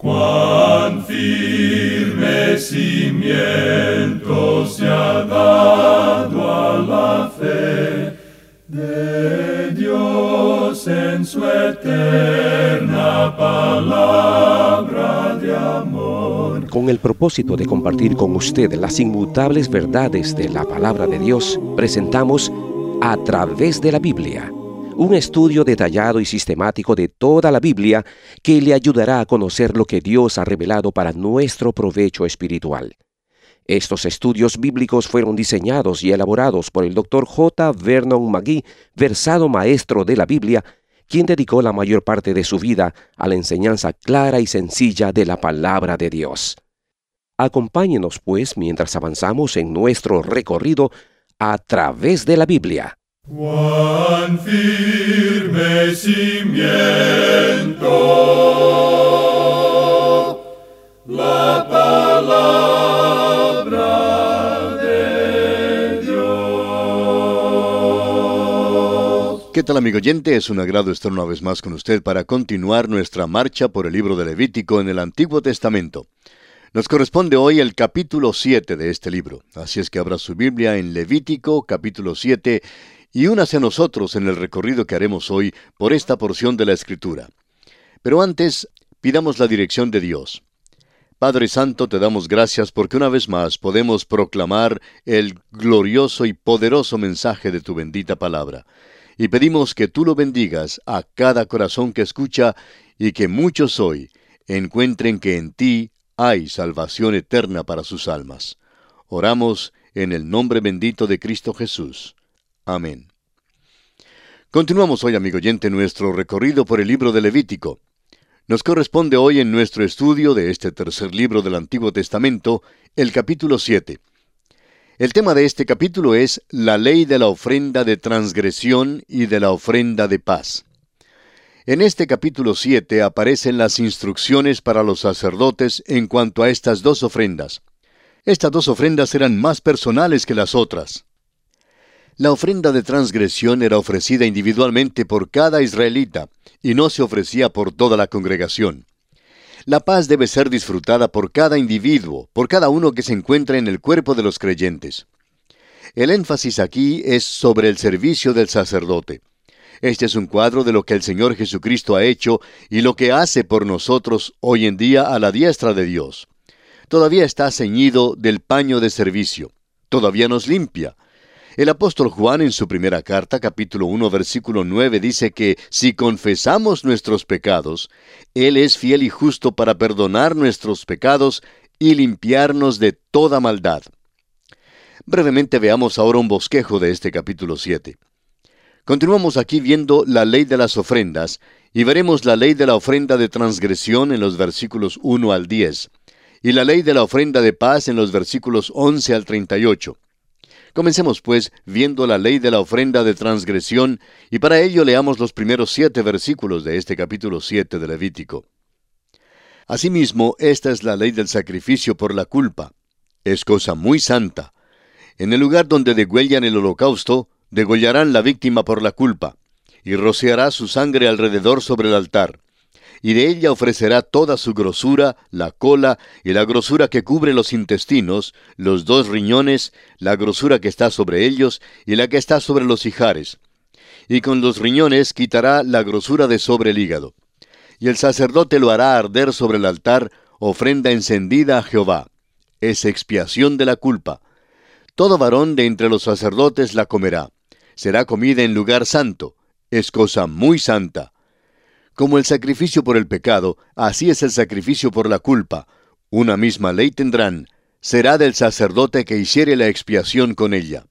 Cuán firme cimiento se ha dado a la fe de Dios en su eterna palabra de amor. Con el propósito de compartir con usted las inmutables verdades de la palabra de Dios, presentamos A Través de la Biblia, un estudio detallado y sistemático de toda la Biblia que le ayudará a conocer lo que Dios ha revelado para nuestro provecho espiritual. Estos estudios bíblicos fueron diseñados y elaborados por el Dr. J. Vernon McGee, versado maestro de la Biblia, quien dedicó la mayor parte de su vida a la enseñanza clara y sencilla de la palabra de Dios. Acompáñenos, pues, mientras avanzamos en nuestro recorrido a través de la Biblia. Cuán firme cimiento la palabra de Dios. ¿Qué tal, amigo oyente? Es un agrado estar una vez más con usted para continuar nuestra marcha por el libro de Levítico en el Antiguo Testamento. Nos corresponde hoy el capítulo 7 de este libro, así es que abra su Biblia en Levítico capítulo 7 y únase a nosotros en el recorrido que haremos hoy por esta porción de la Escritura. Pero antes, pidamos la dirección de Dios. Padre Santo, te damos gracias porque una vez más podemos proclamar el glorioso y poderoso mensaje de tu bendita palabra. Y pedimos que tú lo bendigas a cada corazón que escucha y que muchos hoy encuentren que en ti hay salvación eterna para sus almas. Oramos en el nombre bendito de Cristo Jesús. Amén. Continuamos hoy, amigo oyente, nuestro recorrido por el libro de Levítico. Nos corresponde hoy en nuestro estudio de este tercer libro del Antiguo Testamento, el capítulo 7. El tema de este capítulo es la ley de la ofrenda de transgresión y de la ofrenda de paz. En este capítulo 7 aparecen las instrucciones para los sacerdotes en cuanto a estas dos ofrendas. Estas dos ofrendas eran más personales que las otras. La ofrenda de transgresión era ofrecida individualmente por cada israelita y no se ofrecía por toda la congregación. La paz debe ser disfrutada por cada individuo, por cada uno que se encuentra en el cuerpo de los creyentes. El énfasis aquí es sobre el servicio del sacerdote. Este es un cuadro de lo que el Señor Jesucristo ha hecho y lo que hace por nosotros hoy en día a la diestra de Dios. Todavía está ceñido del paño de servicio. Todavía nos limpia. El apóstol Juan en su primera carta, capítulo 1, versículo 9, dice que si confesamos nuestros pecados, Él es fiel y justo para perdonar nuestros pecados y limpiarnos de toda maldad. Brevemente veamos ahora un bosquejo de este capítulo 7. Continuamos aquí viendo la ley de las ofrendas y veremos la ley de la ofrenda de transgresión en los versículos 1 al 10 y la ley de la ofrenda de paz en los versículos 11 al 38. Comencemos pues viendo la ley de la ofrenda de transgresión y para ello leamos los primeros 7 versículos de este capítulo 7 de Levítico. Asimismo, esta es la ley del sacrificio por la culpa. Es cosa muy santa. En el lugar donde degüellan el holocausto, degollarán la víctima por la culpa, y rociará su sangre alrededor sobre el altar, y de ella ofrecerá toda su grosura, la cola y la grosura que cubre los intestinos, los 2 riñones, la grosura que está sobre ellos y la que está sobre los ijares. Y con los riñones quitará la grosura de sobre el hígado. Y el sacerdote lo hará arder sobre el altar, ofrenda encendida a Jehová. Es expiación de la culpa. Todo varón de entre los sacerdotes la comerá. Será comida en lugar santo. Es cosa muy santa. Como el sacrificio por el pecado, así es el sacrificio por la culpa. Una misma ley tendrán. Será del sacerdote que hiciere la expiación con ella.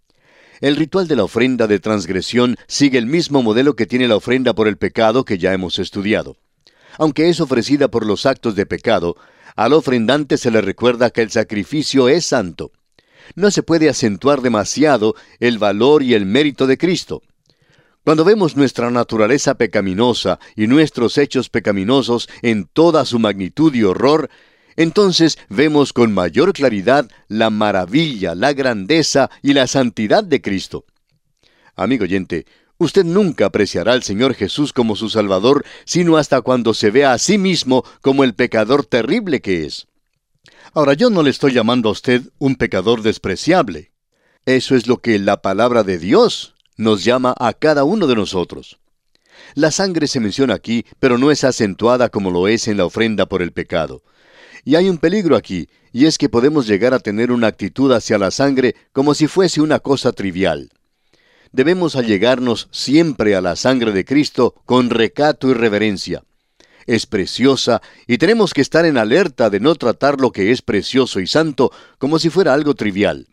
El ritual de la ofrenda de transgresión sigue el mismo modelo que tiene la ofrenda por el pecado que ya hemos estudiado. Aunque es ofrecida por los actos de pecado, al ofrendante se le recuerda que el sacrificio es santo. No se puede acentuar demasiado el valor y el mérito de Cristo. Cuando vemos nuestra naturaleza pecaminosa y nuestros hechos pecaminosos en toda su magnitud y horror, entonces vemos con mayor claridad la maravilla, la grandeza y la santidad de Cristo. Amigo oyente, Usted nunca apreciará al Señor Jesús como su Salvador, sino hasta cuando se vea a sí mismo como el pecador terrible que es. Ahora, yo no le estoy llamando a usted un pecador despreciable. Eso es lo que la palabra de Dios nos llama a cada uno de nosotros. La sangre se menciona aquí, pero no es acentuada como lo es en la ofrenda por el pecado. Y hay un peligro aquí, y es que podemos llegar a tener una actitud hacia la sangre como si fuese una cosa trivial. Debemos allegarnos siempre a la sangre de Cristo con recato y reverencia. Es preciosa y tenemos que estar en alerta de no tratar lo que es precioso y santo como si fuera algo trivial.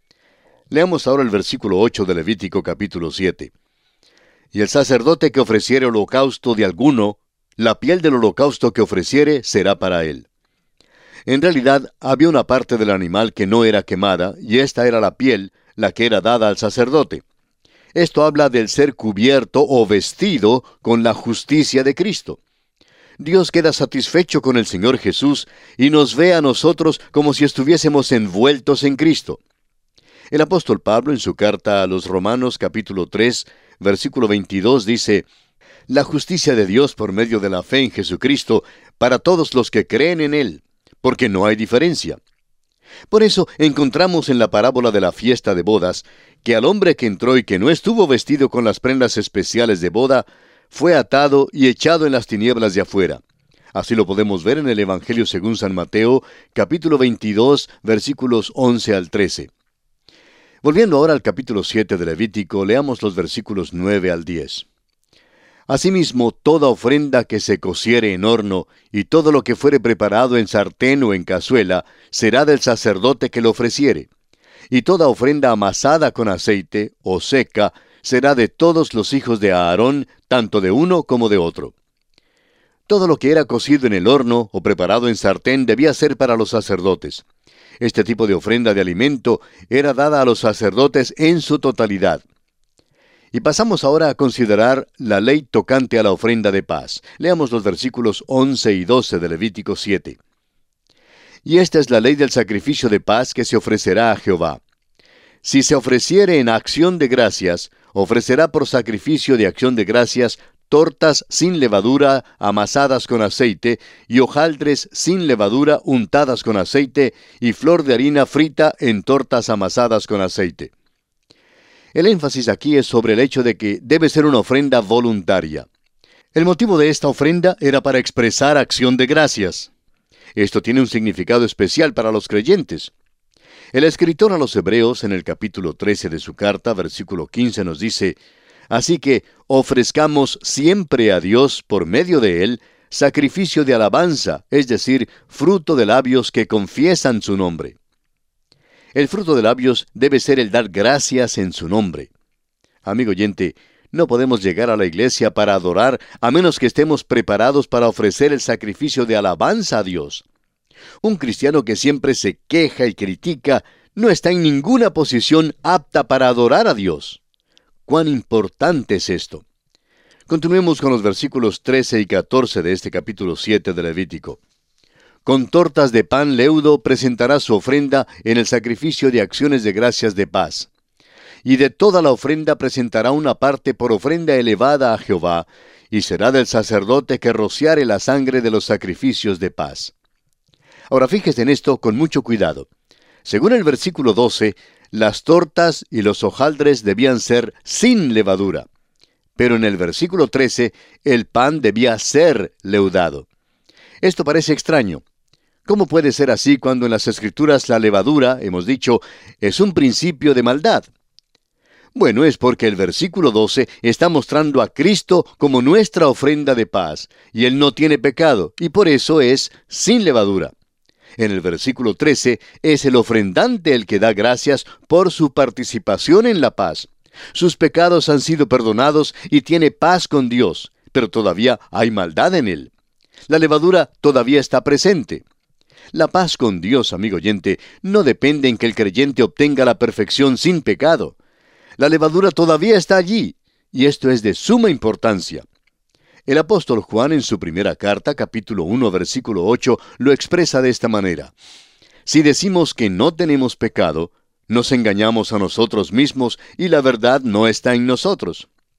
Leamos ahora el versículo 8 de Levítico capítulo 7. Y el sacerdote que ofreciere holocausto de alguno, la piel del holocausto que ofreciere será para él. En realidad, había una parte del animal que no era quemada, y esta era la piel, la que era dada al sacerdote. Esto habla del ser cubierto o vestido con la justicia de Cristo. Dios queda satisfecho con el Señor Jesús y nos ve a nosotros como si estuviésemos envueltos en Cristo. El apóstol Pablo en su carta a los Romanos capítulo 3, versículo 22 dice: La justicia de Dios por medio de la fe en Jesucristo para todos los que creen en Él, porque no hay diferencia. Por eso encontramos en la parábola de la fiesta de bodas que al hombre que entró y que no estuvo vestido con las prendas especiales de boda, fue atado y echado en las tinieblas de afuera. Así lo podemos ver en el Evangelio según San Mateo, capítulo 22, versículos 11 al 13. Volviendo ahora al capítulo 7 de Levítico, leamos los versículos 9 al 10. Asimismo, toda ofrenda que se cociere en horno, y todo lo que fuere preparado en sartén o en cazuela, será del sacerdote que lo ofreciere. Y toda ofrenda amasada con aceite, o seca, será de todos los hijos de Aarón, tanto de uno como de otro. Todo lo que era cocido en el horno o preparado en sartén debía ser para los sacerdotes. Este tipo de ofrenda de alimento era dada a los sacerdotes en su totalidad. Y pasamos ahora a considerar la ley tocante a la ofrenda de paz. Leamos los versículos 11 y 12 de Levítico 7. Y esta es la ley del sacrificio de paz que se ofrecerá a Jehová. Si se ofreciere en acción de gracias, ofrecerá por sacrificio de acción de gracias tortas sin levadura amasadas con aceite, y hojaldres sin levadura untadas con aceite, y flor de harina frita en tortas amasadas con aceite. El énfasis aquí es sobre el hecho de que debe ser una ofrenda voluntaria. El motivo de esta ofrenda era para expresar acción de gracias. Esto tiene un significado especial para los creyentes. El escritor a los Hebreos, en el capítulo 13 de su carta, versículo 15, nos dice: Así que ofrezcamos siempre a Dios, por medio de Él, sacrificio de alabanza, es decir, fruto de labios que confiesan su nombre. El fruto de labios debe ser el dar gracias en su nombre. Amigo oyente, no podemos llegar a la iglesia para adorar a menos que estemos preparados para ofrecer el sacrificio de alabanza a Dios. Un cristiano que siempre se queja y critica no está en ninguna posición apta para adorar a Dios. ¿Cuán importante es esto? Continuemos con los versículos 13 y 14 de este capítulo 7 de Levítico. Con tortas de pan leudo presentará su ofrenda en el sacrificio de acciones de gracias de paz. Y de toda la ofrenda presentará una parte por ofrenda elevada a Jehová, y será del sacerdote que rociare la sangre de los sacrificios de paz. Ahora fíjese en esto con mucho cuidado. Según el versículo 12, las tortas y los hojaldres debían ser sin levadura. Pero en el versículo 13, el pan debía ser leudado. Esto parece extraño. ¿Cómo puede ser así cuando en las Escrituras la levadura, hemos dicho, es un principio de maldad? Bueno, es porque el versículo 12 está mostrando a Cristo como nuestra ofrenda de paz, y Él no tiene pecado, y por eso es sin levadura. En el versículo 13 es el ofrendante el que da gracias por su participación en la paz. Sus pecados han sido perdonados y tiene paz con Dios, pero todavía hay maldad en él. La levadura todavía está presente. La paz con Dios, amigo oyente, no depende en que el creyente obtenga la perfección sin pecado. La levadura todavía está allí, y esto es de suma importancia. El apóstol Juan en su primera carta, capítulo 1, versículo 8, lo expresa de esta manera: Si decimos que no tenemos pecado, nos engañamos a nosotros mismos y la verdad no está en nosotros.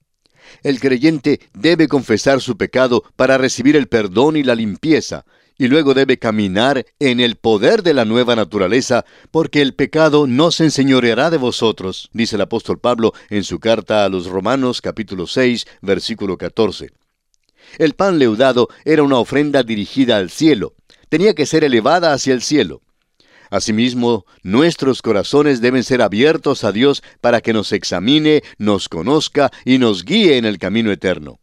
El creyente debe confesar su pecado para recibir el perdón y la limpieza, y luego debe caminar en el poder de la nueva naturaleza, porque el pecado no se enseñoreará de vosotros, dice el apóstol Pablo en su carta a los Romanos capítulo 6, versículo 14. El pan leudado era una ofrenda dirigida al cielo, tenía que ser elevada hacia el cielo. Asimismo, nuestros corazones deben ser abiertos a Dios para que nos examine, nos conozca y nos guíe en el camino eterno.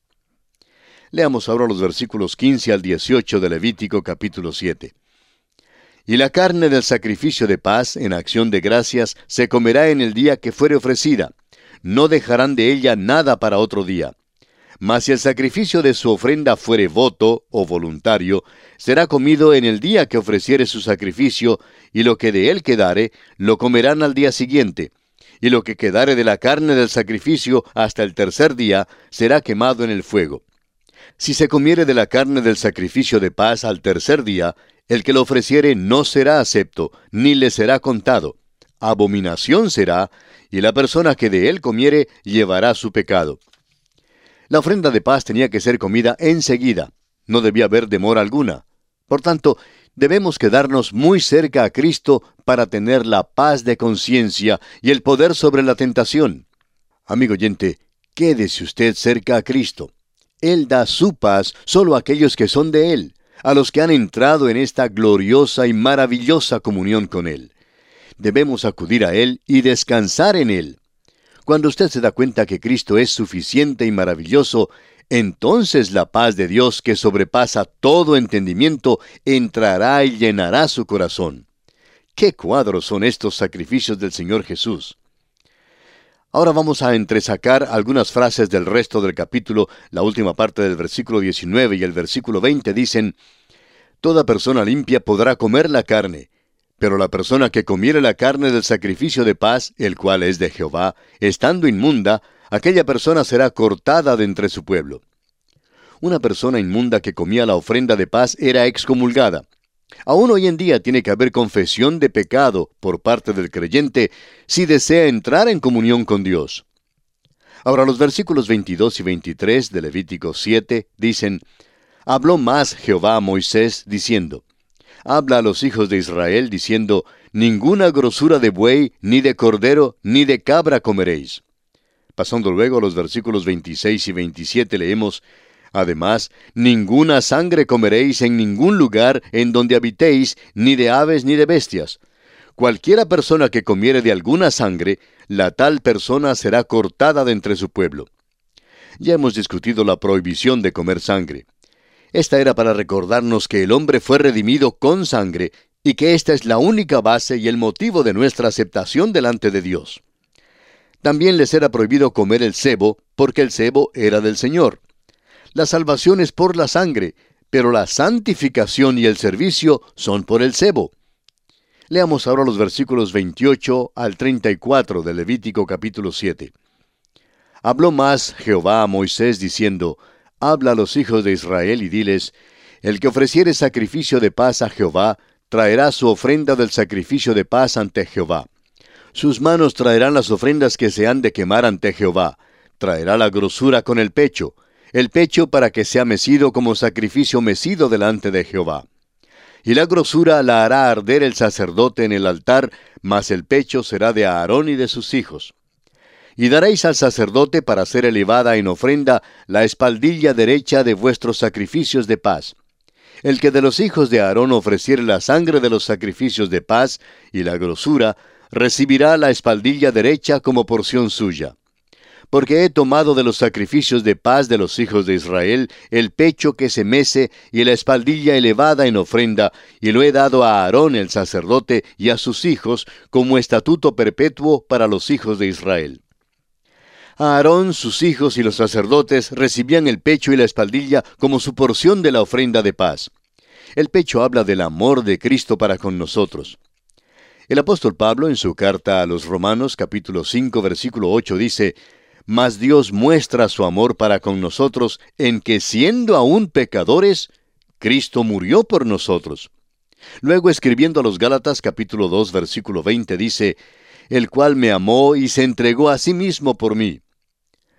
Leamos ahora los versículos 15 al 18 de Levítico capítulo 7. Y la carne del sacrificio de paz en acción de gracias se comerá en el día que fuere ofrecida. No dejarán de ella nada para otro día. Mas si el sacrificio de su ofrenda fuere voto o voluntario, será comido en el día que ofreciere su sacrificio, y lo que de él quedare, lo comerán al día siguiente. Y lo que quedare de la carne del sacrificio hasta el tercer día, será quemado en el fuego. Si se comiere de la carne del sacrificio de paz al tercer día, el que lo ofreciere no será acepto, ni le será contado. Abominación será, y la persona que de él comiere llevará su pecado. La ofrenda de paz tenía que ser comida enseguida. No debía haber demora alguna. Por tanto, debemos quedarnos muy cerca a Cristo para tener la paz de conciencia y el poder sobre la tentación. Amigo oyente, quédese usted cerca a Cristo. Él da su paz solo a aquellos que son de Él, a los que han entrado en esta gloriosa y maravillosa comunión con Él. Debemos acudir a Él y descansar en Él. Cuando usted se da cuenta que Cristo es suficiente y maravilloso, entonces la paz de Dios que sobrepasa todo entendimiento entrará y llenará su corazón. ¡Qué cuadros son estos sacrificios del Señor Jesús! Ahora vamos a entresacar algunas frases del resto del capítulo. La última parte del versículo 19 y el versículo 20 dicen: Toda persona limpia podrá comer la carne, pero la persona que comiere la carne del sacrificio de paz, el cual es de Jehová, estando inmunda, aquella persona será cortada de entre su pueblo. Una persona inmunda que comía la ofrenda de paz era excomulgada. Aún hoy en día tiene que haber confesión de pecado por parte del creyente si desea entrar en comunión con Dios. Ahora los versículos 22 y 23 de Levítico 7 dicen: Habló más Jehová a Moisés diciendo: Habla a los hijos de Israel diciendo: Ninguna grosura de buey, ni de cordero, ni de cabra comeréis. Pasando luego a los versículos 26 y 27 leemos: Además, ninguna sangre comeréis en ningún lugar en donde habitéis, ni de aves ni de bestias. Cualquiera persona que comiere de alguna sangre, la tal persona será cortada de entre su pueblo. Ya hemos discutido la prohibición de comer sangre. Esta era para recordarnos que el hombre fue redimido con sangre y que esta es la única base y el motivo de nuestra aceptación delante de Dios. También les era prohibido comer el sebo, porque el sebo era del Señor. La salvación es por la sangre, pero la santificación y el servicio son por el sebo. Leamos ahora los versículos 28 al 34 de Levítico capítulo 7. Habló más Jehová a Moisés diciendo: Habla a los hijos de Israel y diles: El que ofreciere sacrificio de paz a Jehová, traerá su ofrenda del sacrificio de paz ante Jehová. Sus manos traerán las ofrendas que se han de quemar ante Jehová. Traerá la grosura con el pecho para que sea mecido como sacrificio mecido delante de Jehová. Y la grosura la hará arder el sacerdote en el altar, mas el pecho será de Aarón y de sus hijos. Y daréis al sacerdote para ser elevada en ofrenda la espaldilla derecha de vuestros sacrificios de paz. El que de los hijos de Aarón ofreciere la sangre de los sacrificios de paz y la grosura, recibirá la espaldilla derecha como porción suya. Porque he tomado de los sacrificios de paz de los hijos de Israel el pecho que se mece y la espaldilla elevada en ofrenda, y lo he dado a Aarón el sacerdote y a sus hijos como estatuto perpetuo para los hijos de Israel. Aarón, sus hijos y los sacerdotes recibían el pecho y la espaldilla como su porción de la ofrenda de paz. El pecho habla del amor de Cristo para con nosotros. El apóstol Pablo, en su carta a los Romanos, capítulo 5, versículo 8, dice: Mas Dios muestra su amor para con nosotros en que, siendo aún pecadores, Cristo murió por nosotros. Luego, escribiendo a los Gálatas, capítulo 2, versículo 20, dice: El cual me amó y se entregó a sí mismo por mí.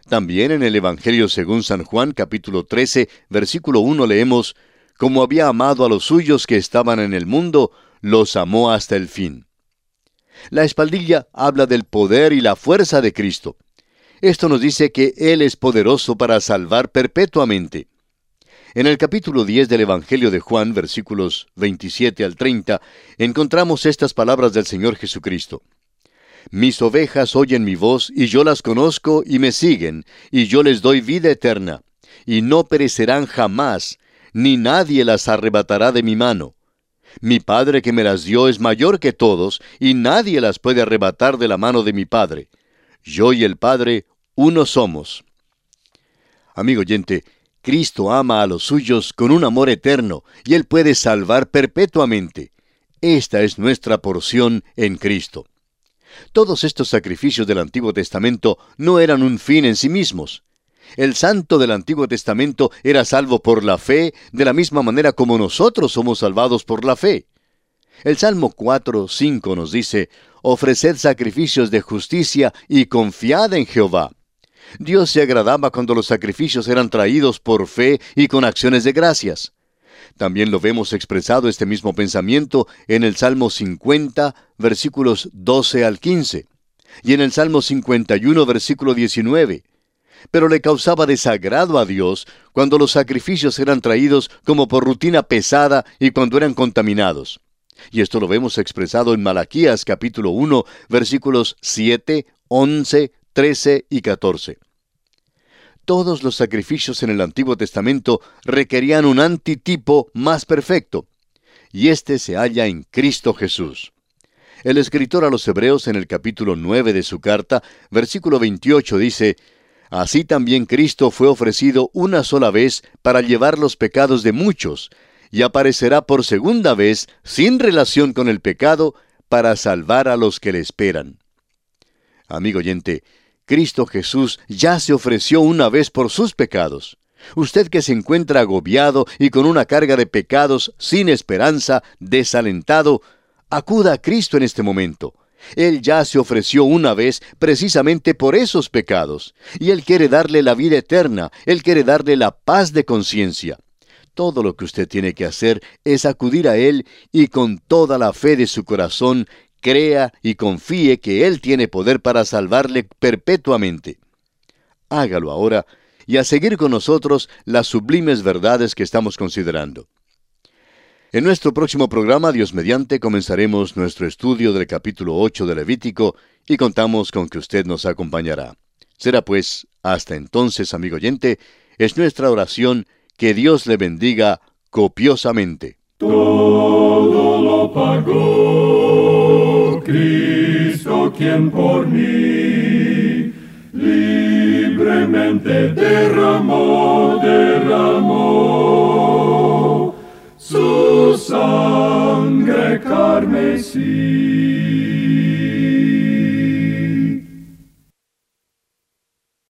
También en el Evangelio según San Juan, capítulo 13, versículo 1 leemos: Como había amado a los suyos que estaban en el mundo, los amó hasta el fin. La espaldilla habla del poder y la fuerza de Cristo. Esto nos dice que Él es poderoso para salvar perpetuamente. En el capítulo 10 del Evangelio de Juan, versículos 27 al 30, encontramos estas palabras del Señor Jesucristo: Mis ovejas oyen mi voz, y yo las conozco y me siguen, y yo les doy vida eterna, y no perecerán jamás, ni nadie las arrebatará de mi mano. Mi Padre que me las dio es mayor que todos, y nadie las puede arrebatar de la mano de mi Padre. Yo y el Padre, uno somos. Amigo oyente, Cristo ama a los suyos con un amor eterno, y Él puede salvar perpetuamente. Esta es nuestra porción en Cristo. Todos estos sacrificios del Antiguo Testamento no eran un fin en sí mismos. El santo del Antiguo Testamento era salvo por la fe, de la misma manera como nosotros somos salvados por la fe. El Salmo 4:5 nos dice: Ofreced sacrificios de justicia y confiad en Jehová. Dios se agradaba cuando los sacrificios eran traídos por fe y con acciones de gracias. También lo vemos expresado este mismo pensamiento en el Salmo 50, versículos 12 al 15, y en el Salmo 51, versículo 19. Pero le causaba desagrado a Dios cuando los sacrificios eran traídos como por rutina pesada y cuando eran contaminados. Y esto lo vemos expresado en Malaquías capítulo 1, versículos 7, 11, 13 y 14. Todos los sacrificios en el Antiguo Testamento requerían un antitipo más perfecto, y este se halla en Cristo Jesús. El escritor a los Hebreos en el capítulo 9 de su carta, versículo 28 dice: Así también Cristo fue ofrecido una sola vez para llevar los pecados de muchos, y aparecerá por segunda vez sin relación con el pecado para salvar a los que le esperan. Amigo oyente, Cristo Jesús ya se ofreció una vez por sus pecados. Usted que se encuentra agobiado y con una carga de pecados, sin esperanza, desalentado, acuda a Cristo en este momento. Él ya se ofreció una vez precisamente por esos pecados, y Él quiere darle la vida eterna, Él quiere darle la paz de conciencia. Todo lo que usted tiene que hacer es acudir a Él y con toda la fe de su corazón, crea y confíe que Él tiene poder para salvarle perpetuamente. Hágalo ahora y a seguir con nosotros las sublimes verdades que estamos considerando. En nuestro próximo programa, Dios mediante, comenzaremos nuestro estudio del capítulo 8 de Levítico y contamos con que usted nos acompañará. Será pues, hasta entonces, amigo oyente, es nuestra oración que Dios le bendiga copiosamente. Todo lo pagó Cristo, quien por mí libremente derramó su sangre carmesí.